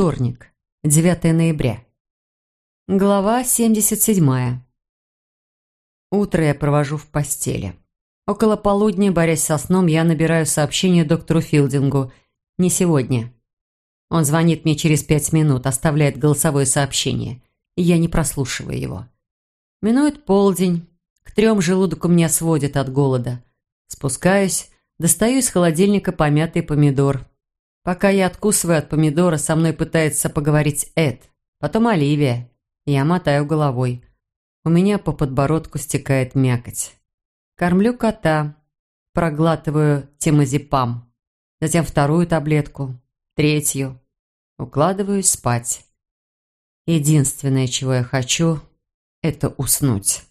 Вторник, 9 ноября. Глава 77. Утро я провожу в постели. Около полудня, борясь со сном, я набираю сообщение доктору Филдингу. Не сегодня. Он звонит мне через 5 минут, оставляет голосовое сообщение. И я не прослушиваю его. Минует полдень. К 3 желудок у меня сводит от голода. Спускаюсь, достаю из холодильника помятый помидор. Пока я откусываю от помидора, со мной пытается поговорить Эд, потом Оливия. Я мотаю головой. У меня по подбородку стекает мякоть. Кормлю кота, проглатываю темазепам, затем вторую таблетку, третью. Укладываюсь спать. Единственное, чего я хочу, это уснуть.